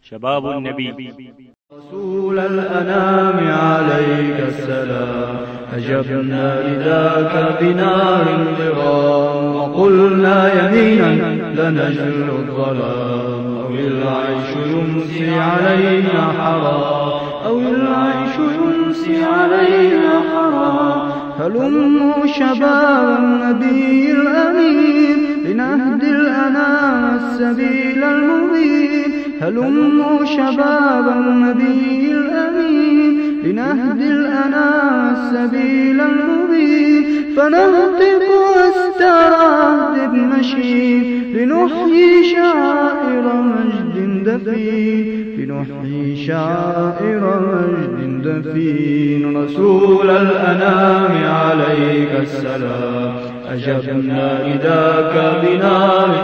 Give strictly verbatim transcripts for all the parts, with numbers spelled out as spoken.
شباب النبي. رسول الأنام عليك السلام، أجبنا لذاك بنار ضرام، وقلنا يمينا لنجل الظلام، أو العيش يمسي علينا حرام، أو العيش يمسي علينا حرام. هلموا شباب النبي الأمين لنهدي الأنام السبيل المبين، هلموا شباب النبي الأمين لنهدي الأنام السبيل المبين، فنهتف أستار عهد نشيد لنحيي شعائر مجد دفين، لنحيي شعائر مجد دفين. رسول الأنام عليك السلام، أجبنا لذاك بنار.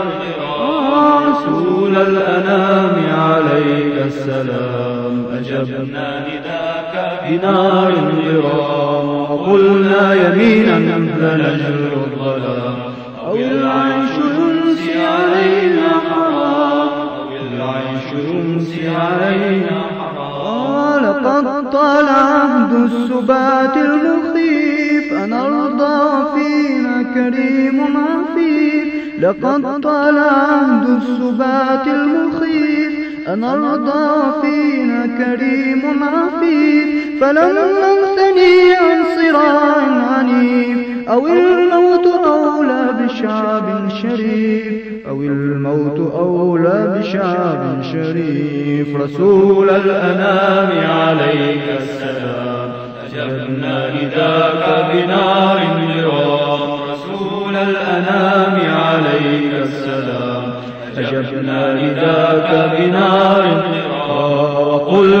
رسول الأنام عليك السلام، أجبنا لذاك بنار ضرام، وقلنا يمينا لنجل الظلام، أو العيش يمسي علينا حرام، أو العيش يمسي علينا حرام. لقد طال عهد السبات المخيف، أنرضى فينا كريم عفيف. لقد طال عهد السبات المخيف، أنرضى فينا كريم عفيف. فلن ننثني عن صراع عنيف، أو الموت أولى بشعب شريف، أو الموت أولى بشعب شريف. رسول الأنام عليك السلام، أجبنا لذاك بنار ضرام. رسول الأنام عليك السلام، أجبنا لذاك بنار ضرام، وقل